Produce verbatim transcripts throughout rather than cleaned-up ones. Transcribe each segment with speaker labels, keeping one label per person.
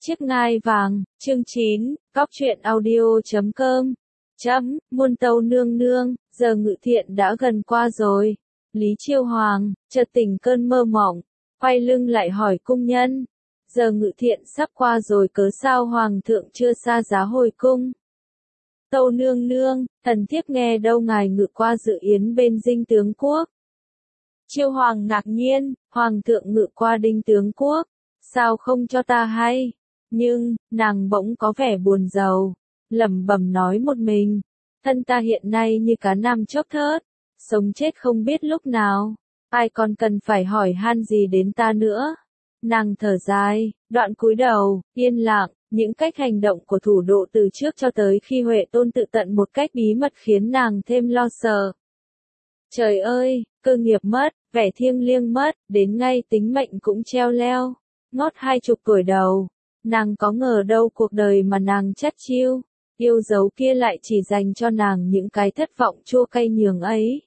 Speaker 1: Chiếc ngai vàng, chương chín, góc truyện audio chấm com. Chấm, muôn tâu nương nương, giờ Ngự Thiện đã gần qua rồi. Lý Chiêu Hoàng, chợt tỉnh cơn mơ mộng, quay lưng lại hỏi cung nhân. Giờ Ngự Thiện sắp qua rồi cớ sao Hoàng thượng chưa xa giá hồi cung? Tâu nương nương, thần thiếp nghe đâu ngài ngự qua dự yến bên Dinh tướng quốc. Chiêu Hoàng ngạc nhiên, Hoàng thượng ngự qua Đinh tướng quốc, sao không cho ta hay? Nhưng, nàng bỗng có vẻ buồn rầu, lẩm bẩm nói một mình, thân ta hiện nay như cá nằm chốc thớt, sống chết không biết lúc nào, ai còn cần phải hỏi han gì đến ta nữa. Nàng thở dài, đoạn cúi đầu, yên lặng, những cách hành động của thủ độ từ trước cho tới khi Huệ Tôn tự tận một cách bí mật khiến nàng thêm lo sợ. Trời ơi, cơ nghiệp mất, vẻ thiêng liêng mất, đến ngay tính mệnh cũng treo leo, ngót hai chục tuổi đầu. Nàng có ngờ đâu cuộc đời mà nàng chắt chiu, yêu dấu kia lại chỉ dành cho nàng những cái thất vọng chua cay nhường ấy.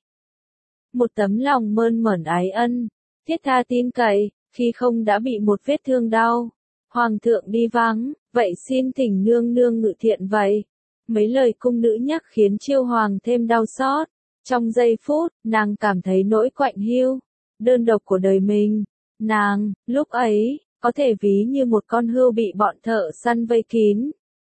Speaker 1: Một tấm lòng mơn mởn ái ân, thiết tha tin cậy, khi không đã bị một vết thương đau. Hoàng thượng đi vắng, vậy xin thỉnh nương nương Ngự Thiện vậy. Mấy lời cung nữ nhắc khiến Chiêu Hoàng thêm đau xót. Trong giây phút, nàng cảm thấy nỗi quạnh hiu, đơn độc của đời mình. Nàng, lúc ấy, có thể ví như một con hươu bị bọn thợ săn vây kín.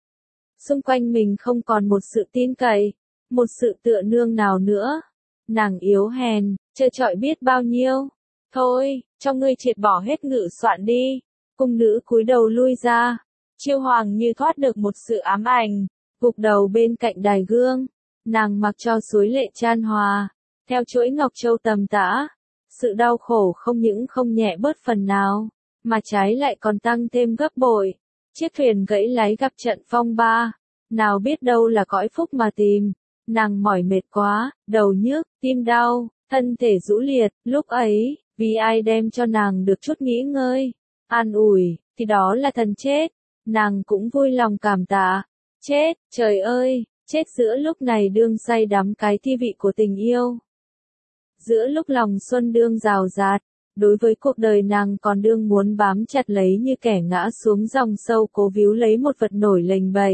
Speaker 1: Xung quanh mình không còn một sự tin cậy, một sự tựa nương nào nữa. Nàng yếu hèn, trơ trọi biết bao nhiêu. Thôi, cho ngươi triệt bỏ hết ngự soạn đi. Cung nữ cúi đầu lui ra. Chiêu Hoàng như thoát được một sự ám ảnh, gục đầu bên cạnh đài gương. Nàng mặc cho suối lệ chan hòa, theo chuỗi ngọc châu tầm tã. Sự đau khổ không những không nhẹ bớt phần nào, mà trái lại còn tăng thêm gấp bội. Chiếc thuyền gãy lái gặp trận phong ba, nào biết đâu là cõi phúc mà tìm. Nàng mỏi mệt quá, đầu nhức, tim đau, thân thể rũ liệt. Lúc ấy, vì ai đem cho nàng được chút nghỉ ngơi, an ủi, thì đó là thần chết. Nàng cũng vui lòng cảm tạ. Chết, trời ơi, chết giữa lúc này đương say đắm cái thi vị của tình yêu. Giữa lúc lòng xuân đương rào rạt, đối với cuộc đời nàng còn đương muốn bám chặt lấy như kẻ ngã xuống dòng sâu cố víu lấy một vật nổi lềnh bềnh.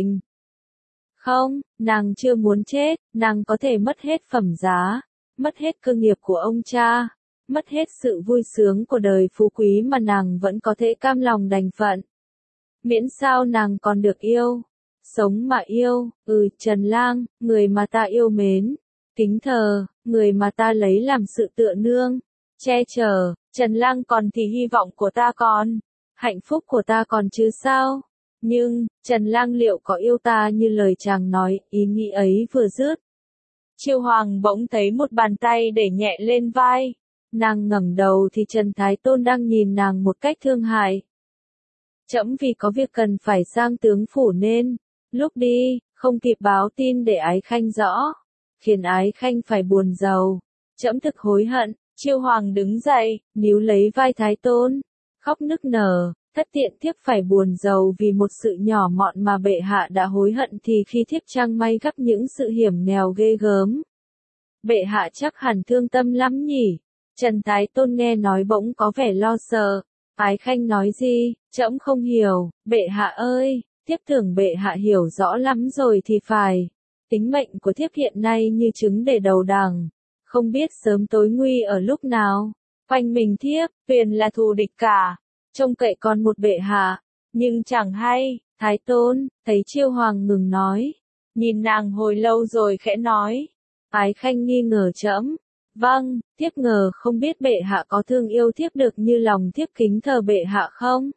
Speaker 1: Không, nàng chưa muốn chết, nàng có thể mất hết phẩm giá, mất hết cơ nghiệp của ông cha, mất hết sự vui sướng của đời phú quý mà nàng vẫn có thể cam lòng đành phận. Miễn sao nàng còn được yêu, sống mà yêu, ừ Trần Lang, người mà ta yêu mến, kính thờ, người mà ta lấy làm sự tựa nương, che chở. Trần Lang còn thì hy vọng của ta còn, hạnh phúc của ta còn chứ sao? Nhưng, Trần Lang liệu có yêu ta như lời chàng nói? Ý nghĩ ấy vừa dứt, Chiêu Hoàng bỗng thấy một bàn tay để nhẹ lên vai. Nàng ngẩng đầu thì Trần Thái Tôn đang nhìn nàng một cách thương hại. Trẫm vì có việc cần phải sang tướng phủ nên, lúc đi, không kịp báo tin để Ái Khanh rõ, khiến Ái Khanh phải buồn rầu. Trẫm thực hối hận. Chiêu Hoàng đứng dậy, níu lấy vai Thái Tôn, khóc nức nở, thất tiện thiếp phải buồn rầu vì một sự nhỏ mọn mà bệ hạ đã hối hận thì khi thiếp chẳng may gặp những sự hiểm nghèo ghê gớm. Bệ hạ chắc hẳn thương tâm lắm nhỉ? Trần Thái Tôn nghe nói bỗng có vẻ lo sợ. Ái Khanh nói gì? Trẫm không hiểu. Bệ hạ ơi, thiếp tưởng bệ hạ hiểu rõ lắm rồi thì phải. Tính mệnh của thiếp hiện nay như trứng để đầu đằng, không biết sớm tối nguy ở lúc nào. Quanh mình thiếp, tuyền là thù địch cả, trông cậy còn một bệ hạ, nhưng chẳng hay. Thái Tôn, thấy Chiêu Hoàng ngừng nói, nhìn nàng hồi lâu rồi khẽ nói. Ái Khanh nghi ngờ trẫm. Vâng, thiếp ngờ không biết bệ hạ có thương yêu thiếp được như lòng thiếp kính thờ bệ hạ không?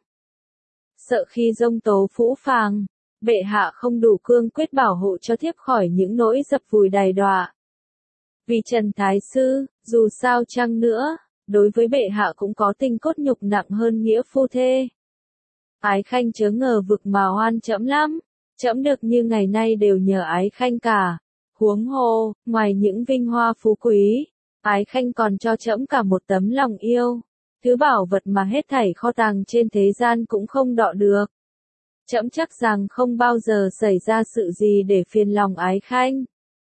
Speaker 1: Sợ khi giông tố phũ phàng, bệ hạ không đủ cương quyết bảo hộ cho thiếp khỏi những nỗi dập vùi đày đọa. Vì Trần Thái Sư, dù sao chăng nữa, đối với bệ hạ cũng có tình cốt nhục nặng hơn nghĩa phu thê. Ái Khanh chớ ngờ vực mà oan trẫm lắm, trẫm được như ngày nay đều nhờ Ái Khanh cả. Huống hồ, ngoài những vinh hoa phú quý, Ái Khanh còn cho trẫm cả một tấm lòng yêu, thứ bảo vật mà hết thảy kho tàng trên thế gian cũng không đọ được. Trẫm chắc rằng không bao giờ xảy ra sự gì để phiền lòng Ái Khanh.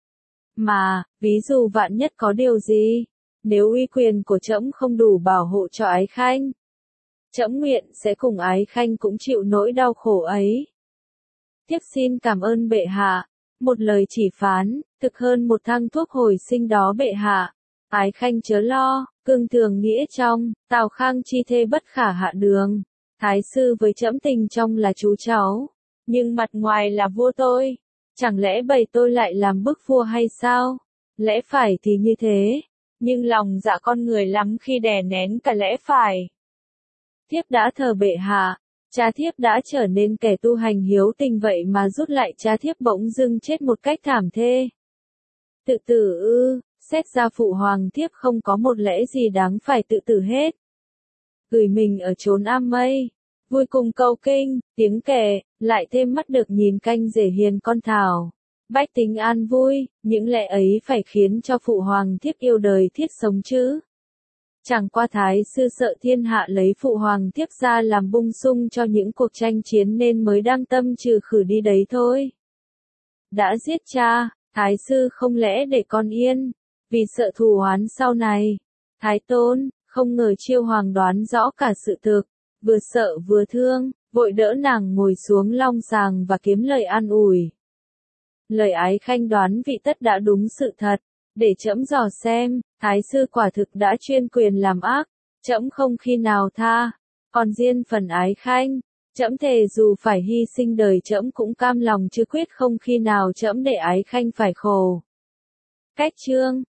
Speaker 1: Mà, ví dụ vạn nhất có điều gì, nếu uy quyền của trẫm không đủ bảo hộ cho Ái Khanh, trẫm nguyện sẽ cùng Ái Khanh cũng chịu nỗi đau khổ ấy. Thiếp xin cảm ơn bệ hạ, một lời chỉ phán, thực hơn một thang thuốc hồi sinh đó bệ hạ. Ái Khanh chớ lo, cương thường nghĩa trong, Tào Khang chi thê bất khả hạ đường. Thái sư với trẫm tình trong là chú cháu, nhưng mặt ngoài là vua tôi. Chẳng lẽ bầy tôi lại làm bức vua hay sao? Lẽ phải thì như thế, nhưng lòng dạ con người lắm khi đè nén cả lẽ phải. Thiếp đã thờ bệ hạ, cha thiếp đã trở nên kẻ tu hành hiếu tình vậy mà rút lại cha thiếp bỗng dưng chết một cách thảm thê. Tự tử ư, xét ra phụ hoàng thiếp không có một lẽ gì đáng phải tự tử hết. Gửi mình ở chốn am mây, vui cùng câu kinh, tiếng kể, lại thêm mắt được nhìn canh rể hiền con Thảo. Bách tính an vui, những lẽ ấy phải khiến cho phụ hoàng thiếp yêu đời thiết sống chứ. Chẳng qua thái sư sợ thiên hạ lấy phụ hoàng thiếp ra làm bung sung cho những cuộc tranh chiến nên mới đang tâm trừ khử đi đấy thôi. Đã giết cha, thái sư không lẽ để con yên, vì sợ thù oán sau này. Thái tôn, không ngờ Chiêu Hoàng đoán rõ cả sự thực, vừa sợ vừa thương, vội đỡ nàng ngồi xuống long sàng và kiếm lời an ủi. Lời Ái Khanh đoán vị tất đã đúng sự thật, để trẫm dò xem, thái sư quả thực đã chuyên quyền làm ác, trẫm không khi nào tha. Còn riêng phần Ái Khanh, trẫm thề dù phải hy sinh đời trẫm cũng cam lòng chứ quyết không khi nào trẫm để Ái Khanh phải khổ. Cách chương